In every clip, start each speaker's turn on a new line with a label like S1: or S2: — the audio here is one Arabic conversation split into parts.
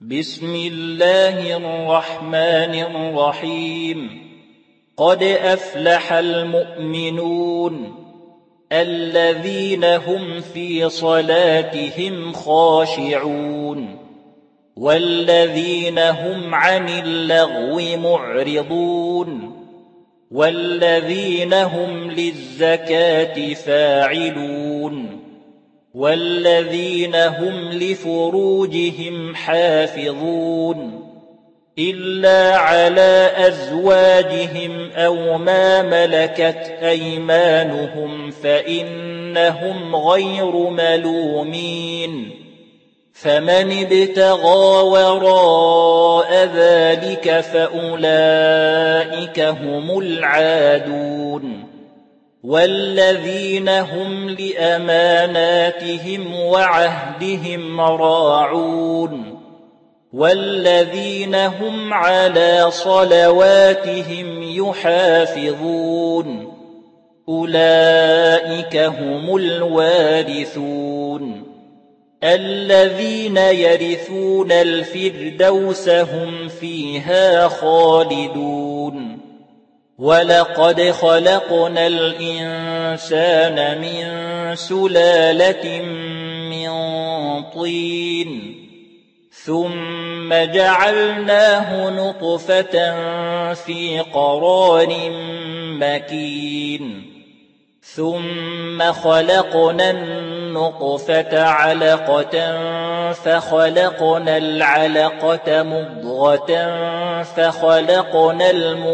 S1: بسم الله الرحمن الرحيم. قد أفلح المؤمنون الذين هم في صلاتهم خاشعون والذين هم عن اللغو معرضون والذين هم للزكاة فاعلون والذين هم لفروجهم حافظون إلا على أزواجهم أو ما ملكت أيمانهم فإنهم غير ملومين. فمن ابتغى وراء ذلك فأولئك هم العادون. والذين هم لأماناتهم وعهدهم راعون والذين هم على صلواتهم يحافظون أولئك هم الوارثون الذين يرثون الفردوس هم فيها خالدون. ولقد خلقنا الإنسان من سلالة من طين ثم جعلناه نطفة في قرار مكين ثم خلقنا النطفة علقة فخلقنا العلقة مضغة فخلقنا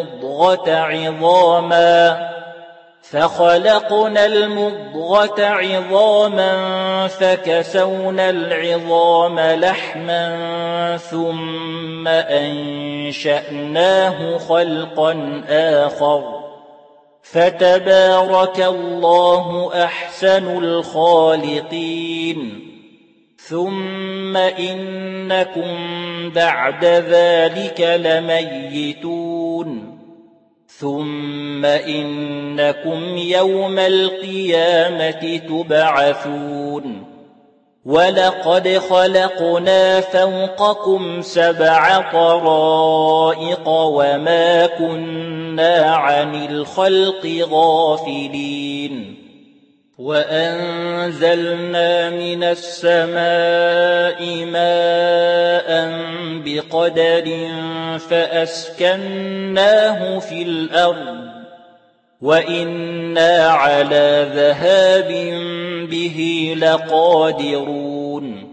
S1: المضغة عظاما فكسونا العظام لحما ثم أنشأناه خلقا آخر فتبارك الله أحسن الخالقين. ثم إنكم بعد ذلك لميتون ثم إنكم يوم القيامة تبعثون. ولقد خلقنا فوقكم 7 طرائق وما كنا عن الخلق غافلين. وأنزلنا من السماء ماء بقدر فأسكناه في الأرض وإنا على ذهاب به لقادرون.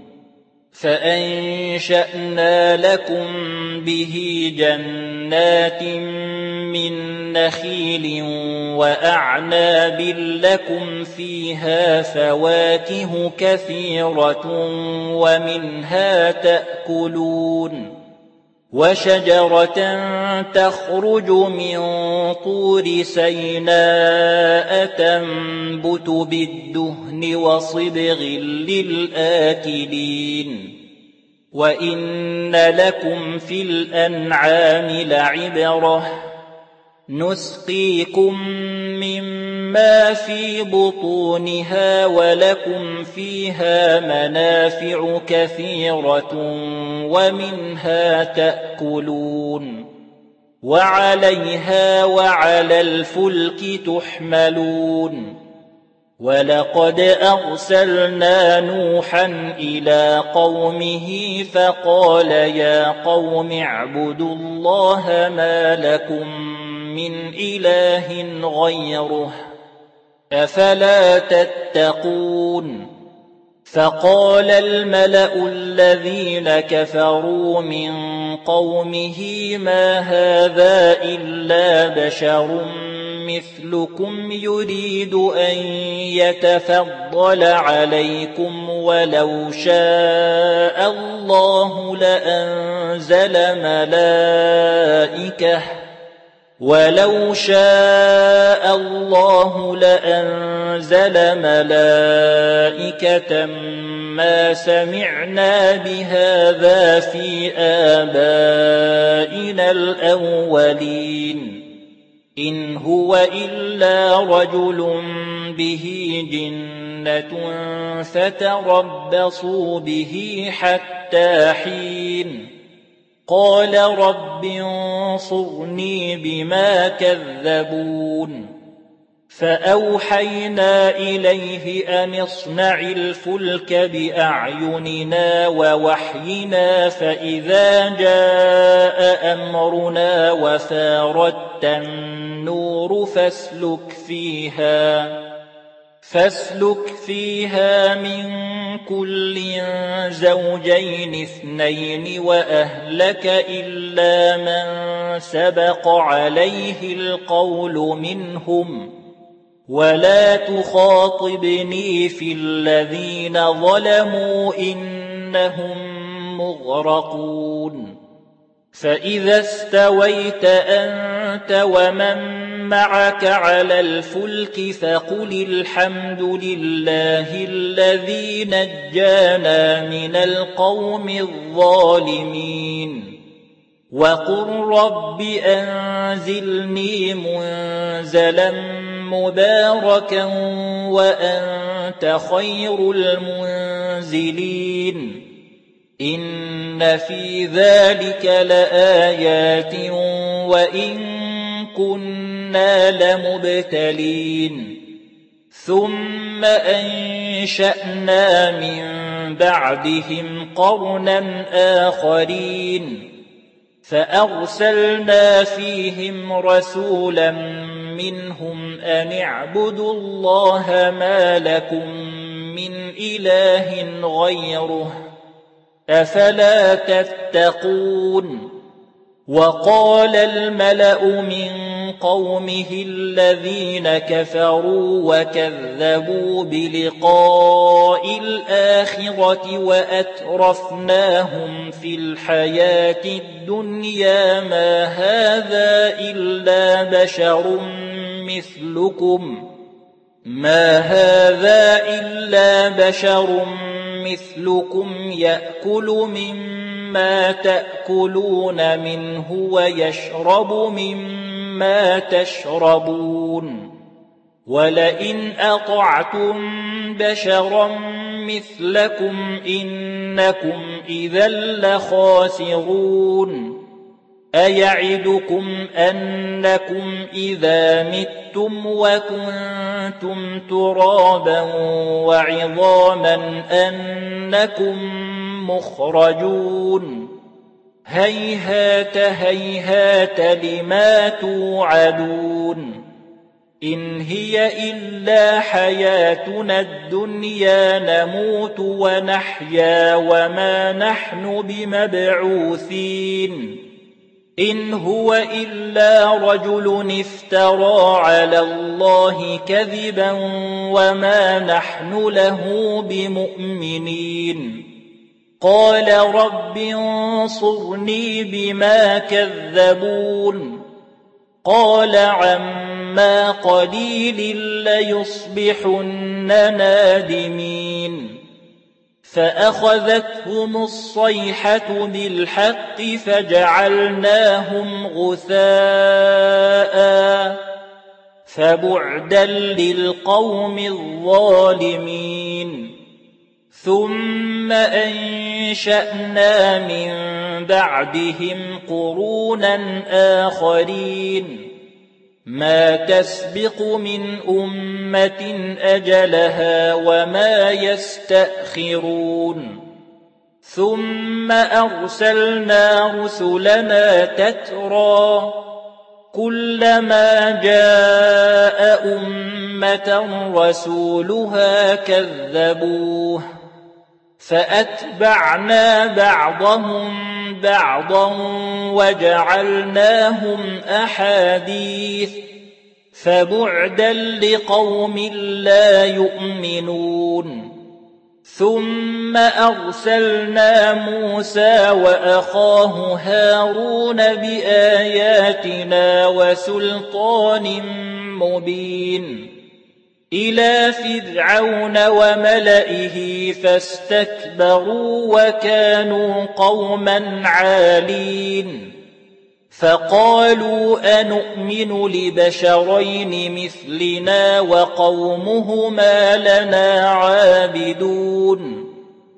S1: فأنشأنا لكم به جنات من نخيل وأعناب لكم فيها فواكه كثيرة ومنها تأكلون. وشجرة تخرج من طور سيناء تنبت بالدهن وصبغ للآكلين. وإن لكم في الأنعام لعبرة نسقيكم مما في بطونها ولكم فيها منافع كثيرة ومنها تأكلون وعليها وعلى الفلك تحملون. ولقد أرسلنا نوحا إلى قومه فقال يا قوم اعبدوا الله ما لكم من إله غيره أفلا تتقون. فقال الملأ الذين كفروا من قومه ما هذا إلا بشر مثلكم يريد أن يتفضل عليكم ولو شاء الله لأنزل ملائكة ما سمعنا بهذا في آبائنا الأولين. إن هو إلا رجل به جنة فتربصوا به حتى حين قال رب انصرني بما كذبون فأوحينا إليه أن اصنع الفلك بأعيننا ووحينا فإذا جاء أمرنا وفاردت النور فاسلك فيها من كل زوجين اثنين وأهلك إلا من سبق عليه القول منهم ولا تخاطبني في الذين ظلموا إنهم مغرقون فإذا استويت أنت ومن معك على الفلك فقل الحمد لله الذي نجانا من القوم الظالمين وقل رب أنزلني منزلا مباركا وأنت خير المنزلين إن في ذلك لآيات وإن كنا لمبتلين ثم أنشأنا من بعدهم قرنا آخرين فأرسلنا فيهم رسولا منهم أن اعبدوا الله ما لكم من إله غيره أفلا تتقون وقال الملأ من قومه الذين كفروا وكذبوا بلقاء الآخرة وأترفناهم في الحياة الدنيا ما هذا إلا بشر مثلكم يأكل مما تأكلون منه ويشرب مما تشربون ولئن أطعتم بشرا مثلكم إنكم إذا لخاسرون أيعدكم أنكم إذا متم وكنتم ترابا وعظاما أنكم مخرجون هيهات هيهات لما توعدون إن هي إلا حياتنا الدنيا نموت ونحيا وما نحن بمبعوثين إن هو إلا رجل افترى على الله كذبا وما نحن له بمؤمنين قال رب انصرني بما كذبون قال عما قليل ليصبحن نادمين فأخذتهم الصيحة بالحق فجعلناهم غثاء فبعدا للقوم الظالمين ثم أنشأنا من بعدهم قرونا آخرين ما تسبق من أمة أجلها وما يستأخرون ثم أرسلنا رسلنا تترى كلما جاء أمة رسولها كذبوه فأتبعنا بعضهم بعضا وجعلناهم أحاديث فبعدا لقوم لا يؤمنون ثم أرسلنا موسى وأخاه هارون بآياتنا وسلطان مبين إلى فرعون وملئه فاستكبروا وكانوا قوما عالين فقالوا أنؤمن لبشرين مثلنا وقومهما لنا عابدون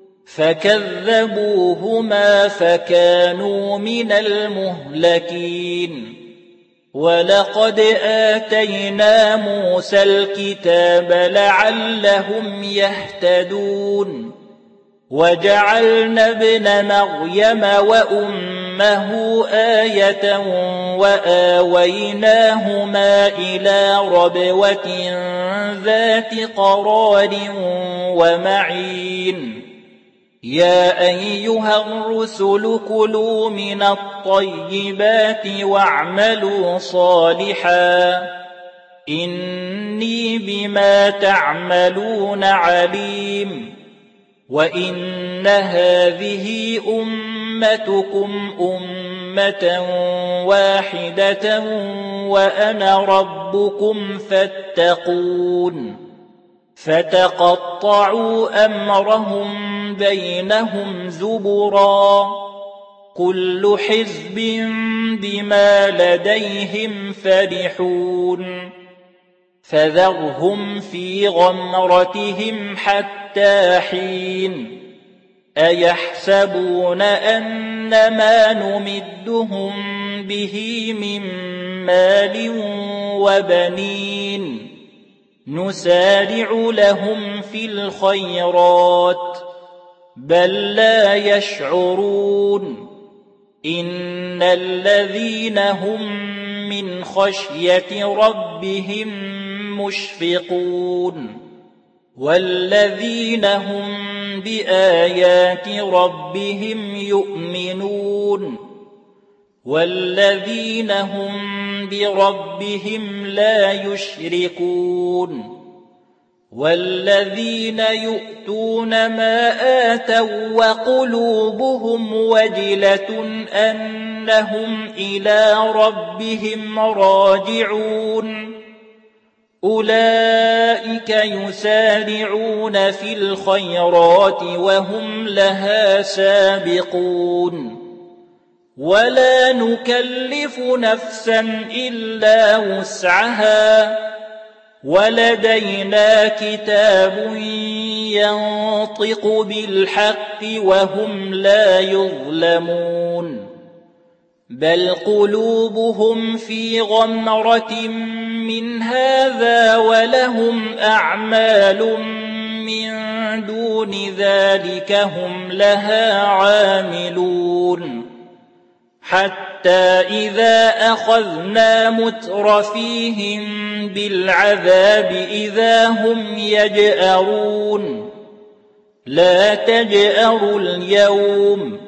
S1: فكذبوهما فكانوا من المهلكين ولقد آتينا موسى الكتاب لعلهم يهتدون وجعلنا ابن مريم وأمه آية وآويناهما إلى ربوة ذات قرار ومعين يا أيها الرسل كلوا من الطيبات واعملوا صالحا إني بما تعملون عليم وإن هذه أمتكم أمة واحدة وأنا ربكم فاتقون فتقطعوا أمرهم بينهم زبرا كل حزب بما لديهم فرحون فذرهم في غمرتهم حتى حين أيحسبون أن ما نمدهم به من مال وبنين نسارع لهم في الخيرات بل لا يشعرون إن الذين هم من خشية ربهم مشفقون والذين هم بآيات ربهم يؤمنون والذين هم بربهم لا يشركون والذين يؤتون ما آتوا وقلوبهم وجلة أنهم إلى ربهم راجعون أولئك يسارعون في الخيرات وهم لها سابقون ولا نكلف نفسا إلا وسعها ولدينا كتاب ينطق بالحق وهم لا يظلمون بل قلوبهم في غمرة من هذا ولهم أعمال من دون ذلك هم لها عاملون حتى إذا أخذنا مترفيهم بالعذاب إذا هم يجأرون لا تجأروا اليوم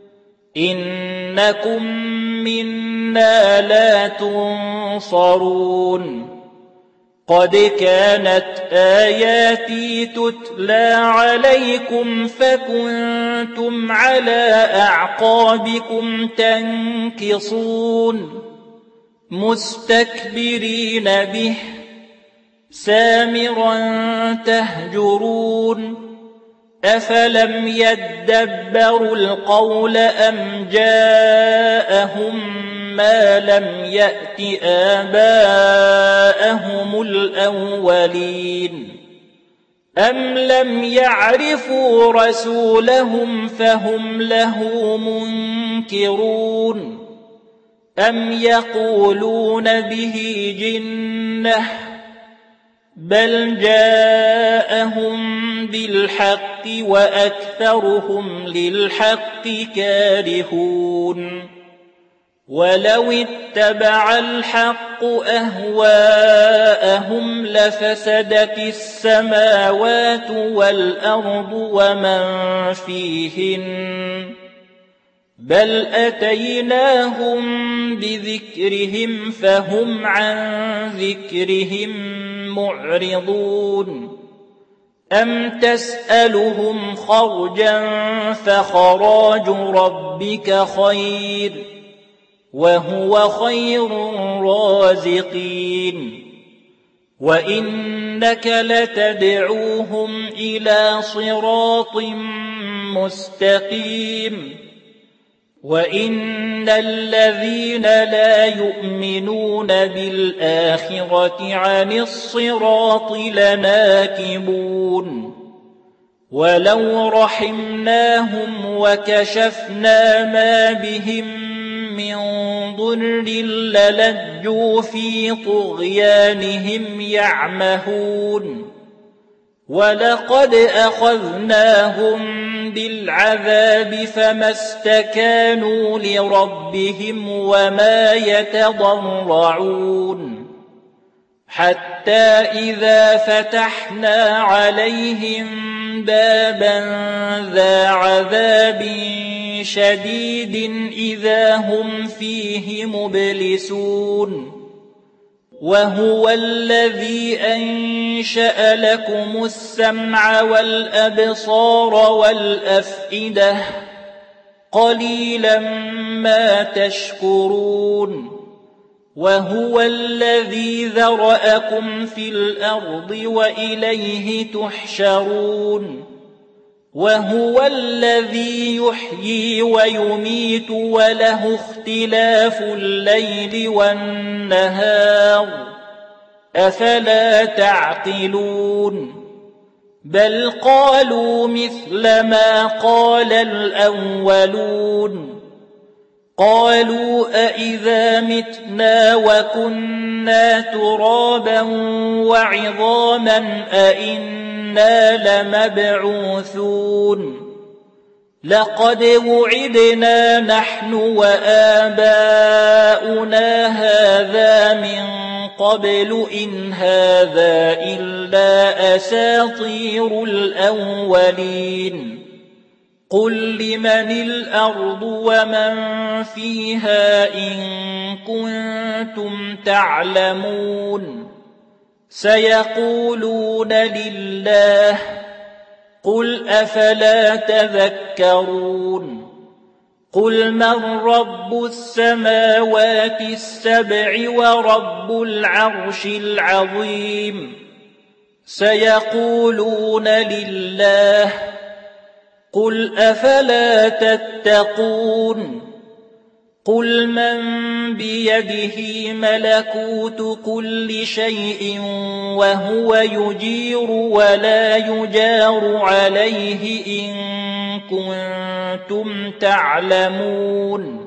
S1: إنكم منا لا تنصرون قد كانت آياتي تتلى عليكم فكنتم على أعقابكم تنكصون مستكبرين به سامرا تهجرون أفلم يدبروا القول أم جاءهم ما لم يأت آباءهم الأولين أم لم يعرفوا رسولهم فهم له منكرون أم يقولون به جنة بل جاءهم بالحق وأكثرهم للحق كارهون ولو اتبع الحق أهواءهم لفسدت السماوات والأرض ومن فيهن بل أتيناهم بذكرهم فهم عن ذكرهم معرضون أم تسألهم خرجا فخراج ربك خير وهو خير الرازقين وإنك لتدعوهم إلى صراط مستقيم وَإِنَّ الَّذِينَ لَا يُؤْمِنُونَ بِالْآخِرَةِ عَنِ الصِّرَاطِ لَنَاكِبُونَ وَلَوْ رَحِمْنَاهُمْ وَكَشَفْنَا مَا بِهِم مِّن ضُرٍّ لَّلَجُّوا فِي طُغْيَانِهِمْ يَعْمَهُونَ وَلَقَدْ أَخَذْنَاهُم بِالْعَذَابِ فَمَا اسْتَكَانُوا لِرَبِّهِمْ وَمَا يَتَضَرَّعُونَ حَتَّى إِذَا فَتَحْنَا عَلَيْهِم بَابًا ذَا عَذَابٍ شَدِيدٍ إِذَا هُمْ فِيهِ مُبْلِسُونَ وَهُوَ الَّذِي أَنشَأَ لَكُمُ السَّمْعَ وَالْأَبْصَارَ وَالْأَفْئِدَةَ قَلِيلًا مَا تَشْكُرُونَ وَهُوَ الَّذِي ذَرَأَكُمْ فِي الْأَرْضِ وَإِلَيْهِ تُحْشَرُونَ وَهُوَ الَّذِي يُحْيِي وَيُمِيتُ وَلَهُ اخْتِلَافُ اللَّيْلِ وَالنَّهَارِ أَفَلَا تَعْقِلُونَ بَلْ قَالُوا مِثْلَ مَا قَالَ الْأَوَّلُونَ قَالُوا أَإِذَا مِتْنَا وَكُنَّا تُرَابًا وَعِظَامًا أَإِنَّا لَمَبْعُوثُونَ لَقَدْ وُعِدْنَا نَحْنُ وَآبَاؤُنَا هَذَا مِن قَبْلُ إِنْ هَذَا إِلَّا أَسَاطِيرُ الْأَوَّلِينَ قُل لِّمَنِ الْأَرْضُ وَمَن فِيهَا إِن كُنتُمْ تَعْلَمُونَ سَيَقُولُونَ لِلَّهِ قُلْ أَفَلَا تَذَكَّرُونَ قُلْ مَن رَّبُّ السَّمَاوَاتِ السَّبْعِ وَرَبُّ الْعَرْشِ الْعَظِيمِ سَيَقُولُونَ لِلَّهِ قُلْ أَفَلَا تَتَّقُونَ قُلْ مَن بِيَدِهِ مَلَكُوتُ كُلِّ شَيْءٍ وَهُوَ يُجِيرُ وَلَا يُجَارُ عَلَيْهِ إِن كُنتُمْ تَعْلَمُونَ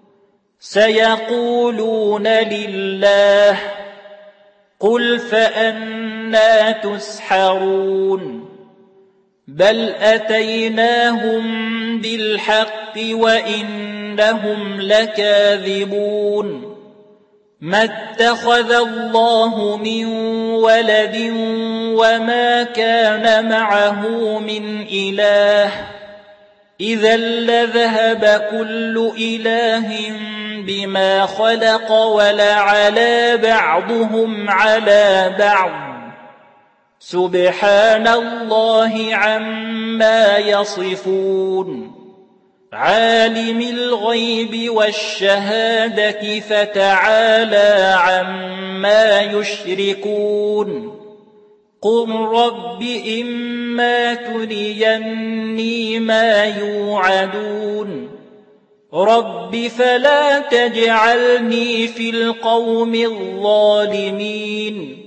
S1: سَيَقُولُونَ لِلَّهِ قُلْ فَأَنَّىٰ تُسْحَرُونَ بَلْ أَتَيْنَاهُم بِالْحَقِّ وَإِنَّهُمْ لَكَاذِبُونَ مَا اتَّخَذَ اللَّهُ مِن وَلَدٍ وَمَا كَانَ مَعَهُ مِنْ إِلَٰهٍ إِذًا لَّذَهَبَ كُلُّ إِلَٰهٍ بِمَا خَلَقَ وَلَعَلَا بَعْضُهُمْ عَلَىٰ بَعْضٍ سُبْحَانَ اللَّهِ عَمَّا يَصِفُونَ عَالِمِ الْغَيْبِ وَالشَّهَادَةِ فَتَعَالَىٰ عَمَّا يُشْرِكُونَ قُل رَّبِّ إِمَّا تُرِيَنِّي مَا يُوعَدُونَ رَبِّ فَلَا تَجْعَلْنِي فِي الْقَوْمِ الظَّالِمِينَ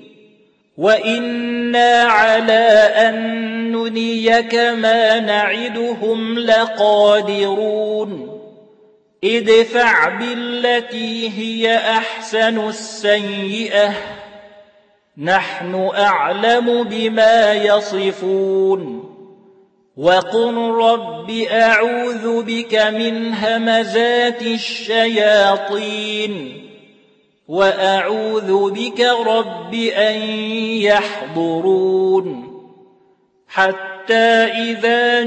S1: وَإِنَّا عَلَىٰ أَن نُّرِيَكَ مَا نَعِدُهُمْ لَقَادِرُونَ ادْفَعْ بِالَّتِي هِيَ أَحْسَنُ السَّيِّئَةَ نَحْنُ أَعْلَمُ بِمَا يَصِفُونَ وَقُل رَّبِّ أَعُوذُ بِكَ مِنْ هَمَزَاتِ الشَّيَاطِينِ وَأَعُوذُ بِكَ رَبِّ أَن يَحْضُرُونِ حَتَّىٰ إِذَا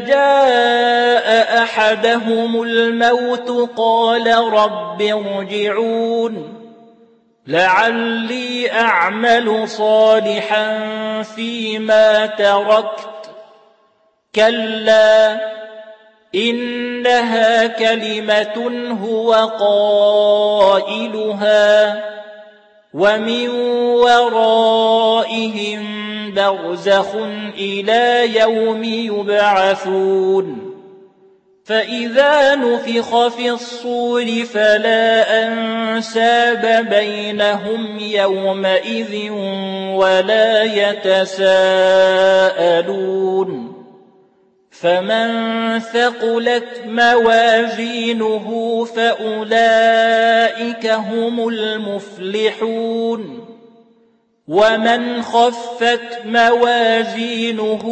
S1: جَاءَ أَحَدَهُمُ الْمَوْتُ قَالَ رَبِّ ارْجِعُونِ لَعَلِّي أَعْمَلُ صَالِحًا فِيمَا تَرَكْتُ كَلَّا إِنَّهَا كَلِمَةٌ هُوَ قَائِلُهَا وَمِن وَرَائِهِم بَرْزَخٌ إِلَىٰ يَوْمِ يُبْعَثُونَ فإذا نفخ في الصور فلا أنساب بينهم يومئذ ولا يتساءلون فمن ثقلت موازينه فأولئك هم المفلحون ومن خفت موازينه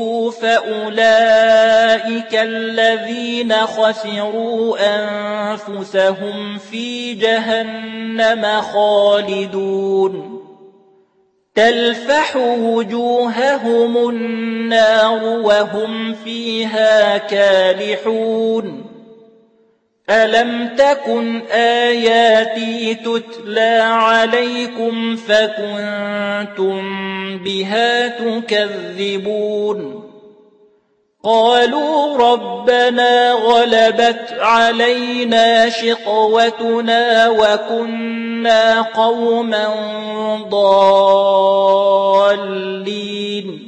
S1: فأولئك الذين خسروا أنفسهم في جهنم خالدون تلفح وجوههم النار وهم فيها كالحون ألم تكن آياتي تتلى عليكم فكنتم بها تكذبون قالوا ربنا غلبت علينا شقوتنا وكنا قوما ضالين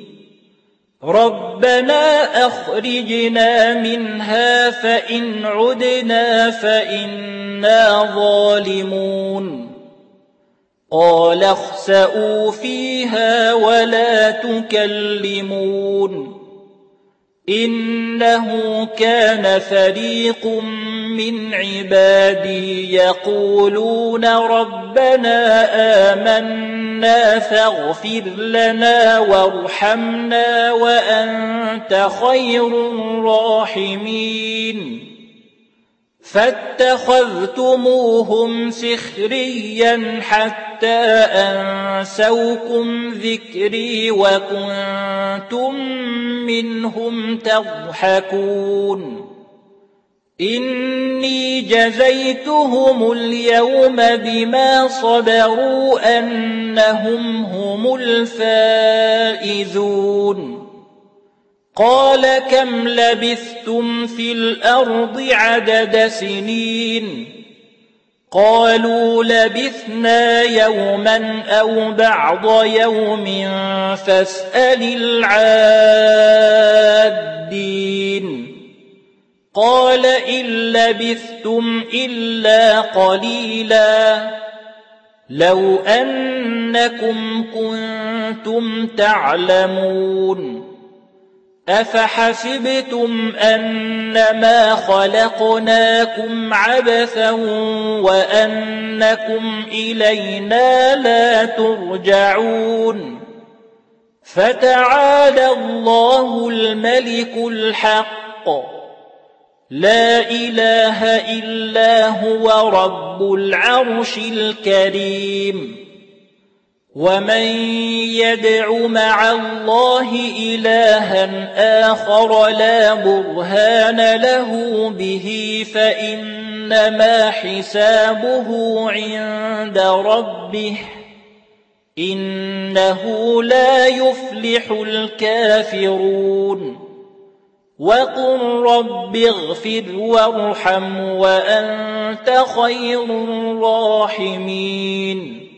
S1: ربنا أخرجنا منها فإن عدنا فإنا ظالمون قال اخسئوا فيها ولا تكلمون إنه كان فريق من عبادي يقولون ربنا آمنا فاغفر لنا وارحمنا وأنت خير الراحمين فاتخذتموهم سخريا حتى أنسوكم ذكري وكنتم منهم تضحكون إني جزيتهم اليوم بما صبروا أنهم هم الفائزون قال كم لبثتم في الأرض عدد سنين قالوا لبثنا يوما أو بعض يوم فاسأل العادين قال إن لبثتم إلا قليلا لو أنكم كنتم تعلمون أفحسبتم أنما خلقناكم عبثا وأنكم إلينا لا ترجعون فتعالى الله الملك الحق لا إله إلا هو رب العرش الكريم ومن يدع مع الله إلها آخر لا برهان له به فإنما حسابه عند ربه إنه لا يفلح الكافرون وقل رب اغفر وارحم وأنت خير الراحمين